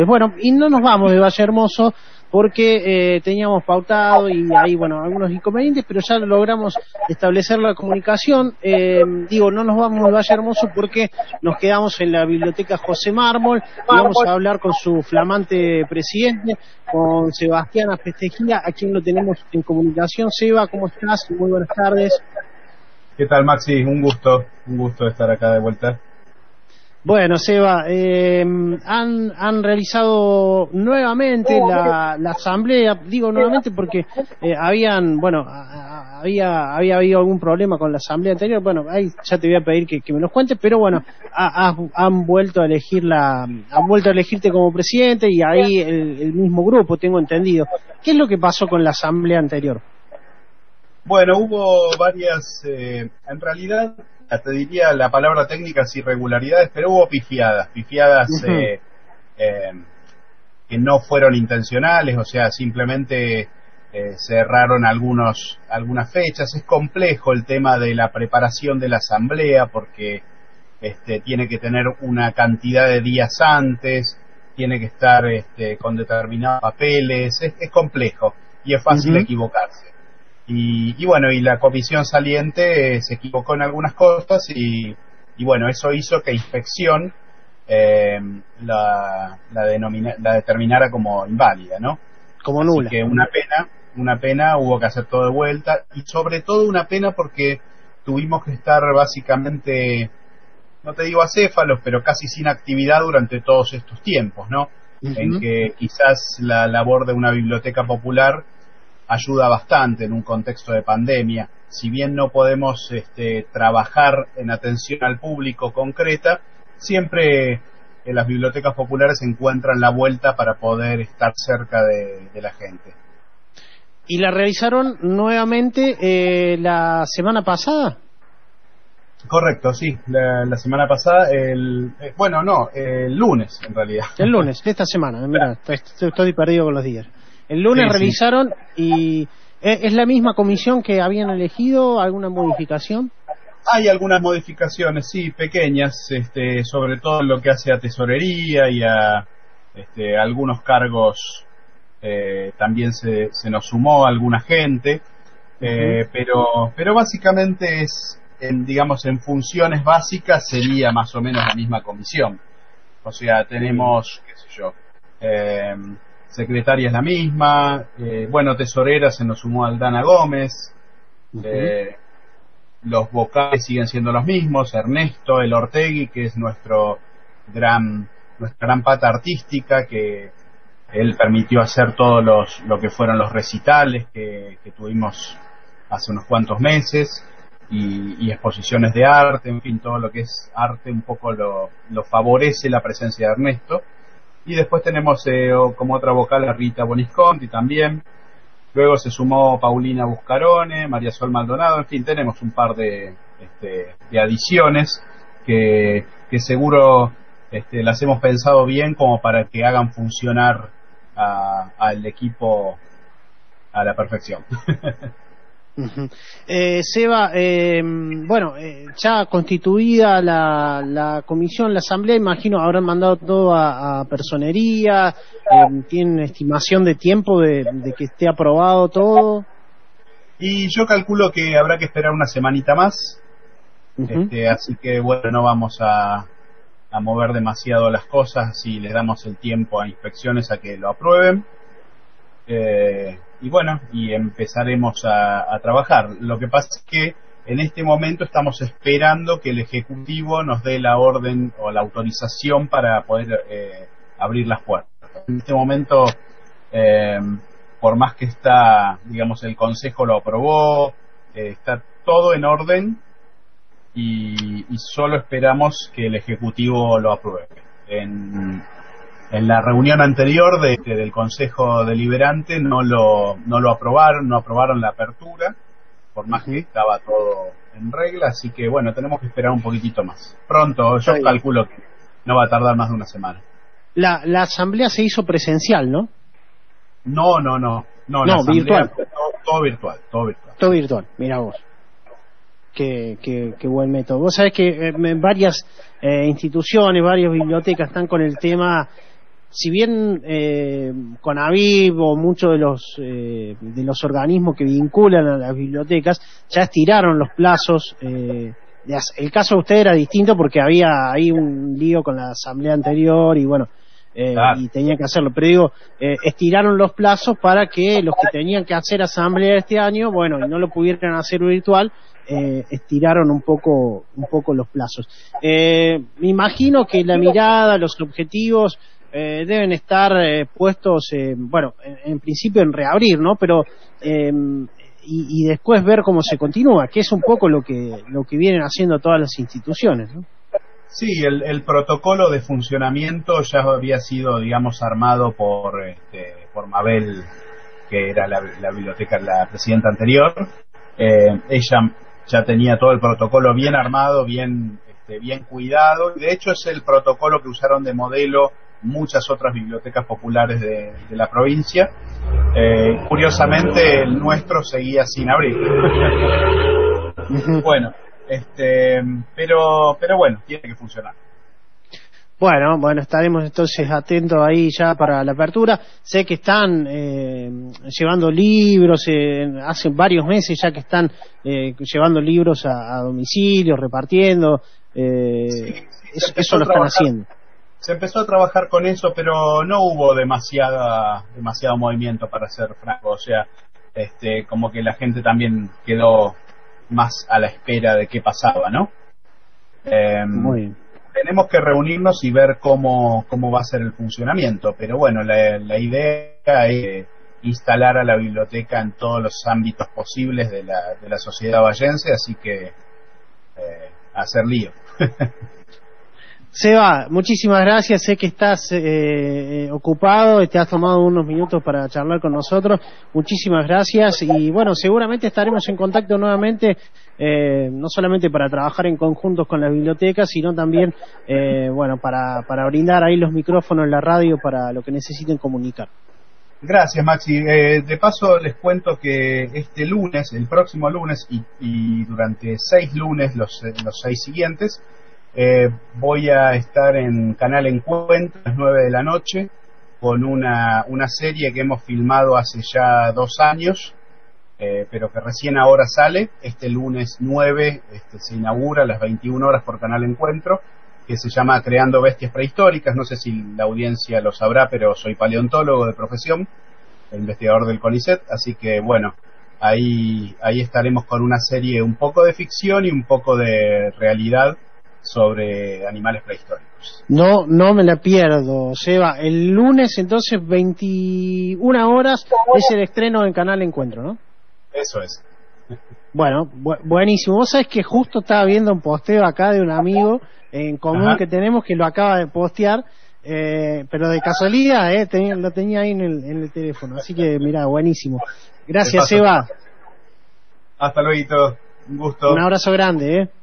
Bueno, y no nos vamos de Valle Hermoso porque teníamos pautado y hay, bueno, algunos inconvenientes, pero ya logramos establecer la comunicación. No nos vamos de Valle Hermoso porque nos quedamos en la biblioteca José Mármol y vamos a hablar con su flamante presidente, con Sebastián Festejía, a quien lo tenemos en comunicación. Seba, ¿cómo estás? Muy buenas tardes. ¿Qué tal, Maxi? Un gusto estar acá de vuelta. Bueno, Seba, han realizado nuevamente la asamblea, digo nuevamente porque había habido algún problema con la asamblea anterior. Bueno, ahí ya te voy a pedir que me los cuentes, pero bueno, han vuelto a elegirte como presidente y ahí el mismo grupo, tengo entendido. ¿Qué es lo que pasó con la asamblea anterior? Bueno, hubo varias, en realidad, te diría la palabra técnica es irregularidades, pero hubo pifiadas que no fueron intencionales, o sea, simplemente se erraron algunas fechas. Es complejo el tema de la preparación de la asamblea porque tiene que tener una cantidad de días antes, tiene que estar con determinados papeles, es complejo y es fácil equivocarse. Y bueno, y la comisión saliente se equivocó en algunas cosas y bueno, eso hizo que inspección la determinara como inválida, ¿no? Como nula. Así que una pena, hubo que hacer todo de vuelta y sobre todo una pena porque tuvimos que estar básicamente, no te digo acéfalos, pero casi sin actividad durante todos estos tiempos, ¿no? En que quizás la labor de una biblioteca popular ayuda bastante en un contexto de pandemia. Si bien no podemos trabajar en atención al público concreta, siempre en las bibliotecas populares encuentran la vuelta para poder estar cerca de la gente. ¿Y la realizaron nuevamente la semana pasada? Correcto, sí, la semana pasada, el lunes en realidad. El lunes, esta semana, mira, estoy perdido con los días. El lunes sí, realizaron y ¿es la misma comisión que habían elegido? ¿Alguna modificación? Hay algunas modificaciones, sí, pequeñas, sobre todo en lo que hace a tesorería y a algunos cargos. También se nos sumó alguna gente, pero básicamente en funciones básicas sería más o menos la misma comisión. O sea, tenemos, qué sé yo, secretaria es la misma, tesorera se nos sumó Aldana Gómez, los vocales siguen siendo los mismos, Ernesto El Ortegui, que es nuestra gran pata artística, que él permitió hacer todo lo que fueron los recitales que tuvimos hace unos cuantos meses y exposiciones de arte, en fin, todo lo que es arte un poco lo favorece la presencia de Ernesto. Y después tenemos como otra vocal a Rita Bonisconti también. Luego se sumó Paulina Buscarone, María Sol Maldonado, en fin, tenemos un par de adiciones que seguro las hemos pensado bien como para que hagan funcionar al equipo a la perfección. Seba, ya constituida la comisión, la asamblea, imagino habrán mandado todo a personería. ¿Tienen estimación de tiempo de que esté aprobado todo? Y yo calculo que habrá que esperar una semanita más, así que bueno, no vamos a mover demasiado las cosas si le damos el tiempo a inspecciones a que lo aprueben. Y empezaremos a trabajar. Lo que pasa es que en este momento estamos esperando que el Ejecutivo nos dé la orden o la autorización para poder abrir las puertas. En este momento, por más que el Consejo lo aprobó, está todo en orden y solo esperamos que el Ejecutivo lo apruebe. En la reunión anterior del Consejo Deliberante no lo aprobaron la apertura, por más que estaba todo en regla, así que bueno, tenemos que esperar un poquitito más. Pronto, yo calculo que no va a tardar más de una semana. La asamblea se hizo presencial, ¿no? No, virtual. Todo virtual. Todo virtual, mira vos. Qué buen método. Vos sabés que varias instituciones, varias bibliotecas están con el tema si bien CONAVIP o muchos de los organismos que vinculan a las bibliotecas ya estiraron los plazos, el caso de usted era distinto porque había ahí un lío con la asamblea anterior y bueno, y tenía que hacerlo, pero digo, estiraron los plazos para que los que tenían que hacer asamblea este año, bueno, y no lo pudieran hacer virtual, estiraron un poco los plazos. Me imagino que la mirada, los objetivos deben estar puestos, bueno, en principio en reabrir, ¿no? Pero y después ver cómo se continúa, que es un poco lo que vienen haciendo todas las instituciones, ¿no? Sí, el protocolo de funcionamiento ya había sido, digamos, armado por Mabel, que era la biblioteca, la presidenta anterior. Ella ya tenía todo el protocolo bien armado, bien cuidado, y de hecho es el protocolo que usaron de modelo muchas otras bibliotecas populares de la provincia. Curiosamente el nuestro seguía sin abrir. Bueno, pero bueno, tiene que funcionar. Bueno, estaremos entonces atentos ahí ya para la apertura. Sé que están llevando libros, hace varios meses ya que están llevando libros a domicilio, repartiendo. Sí, eso lo están haciendo. Se empezó a trabajar con eso, pero no hubo demasiado movimiento, para ser franco. O sea, como que la gente también quedó más a la espera de qué pasaba, ¿no? Muy bien. Tenemos que reunirnos y ver cómo va a ser el funcionamiento, pero bueno, la idea es instalar a la biblioteca en todos los ámbitos posibles de la sociedad vallense, así que hacer lío. Seba, muchísimas gracias, sé que estás ocupado, te has tomado unos minutos para charlar con nosotros, muchísimas gracias y bueno, seguramente estaremos en contacto nuevamente, no solamente para trabajar en conjuntos con las bibliotecas, sino también, bueno, para brindar ahí los micrófonos en la radio para lo que necesiten comunicar. Gracias, Maxi. De paso les cuento que el próximo lunes y durante 6 lunes, los 6 siguientes, voy a estar en Canal Encuentro a las 9 de la noche con una serie que hemos filmado hace ya 2 años, pero que recién ahora sale. Este lunes 9 se inaugura a las 21 horas por Canal Encuentro, que se llama Creando Bestias Prehistóricas. No sé si la audiencia lo sabrá, pero soy paleontólogo de profesión, investigador del CONICET, así que bueno, ahí estaremos con una serie un poco de ficción y un poco de realidad sobre animales prehistóricos. No me la pierdo, Seba. El lunes entonces 21 horas es el estreno en Canal Encuentro, ¿no? Eso es. Bueno, buenísimo. Vos sabés que justo estaba viendo un posteo acá de un amigo en común que tenemos que lo acaba de postear, pero de casualidad, lo tenía ahí en el teléfono. Así que mirá, buenísimo. Gracias, Seba. Hasta luego. Un gusto. Un abrazo grande,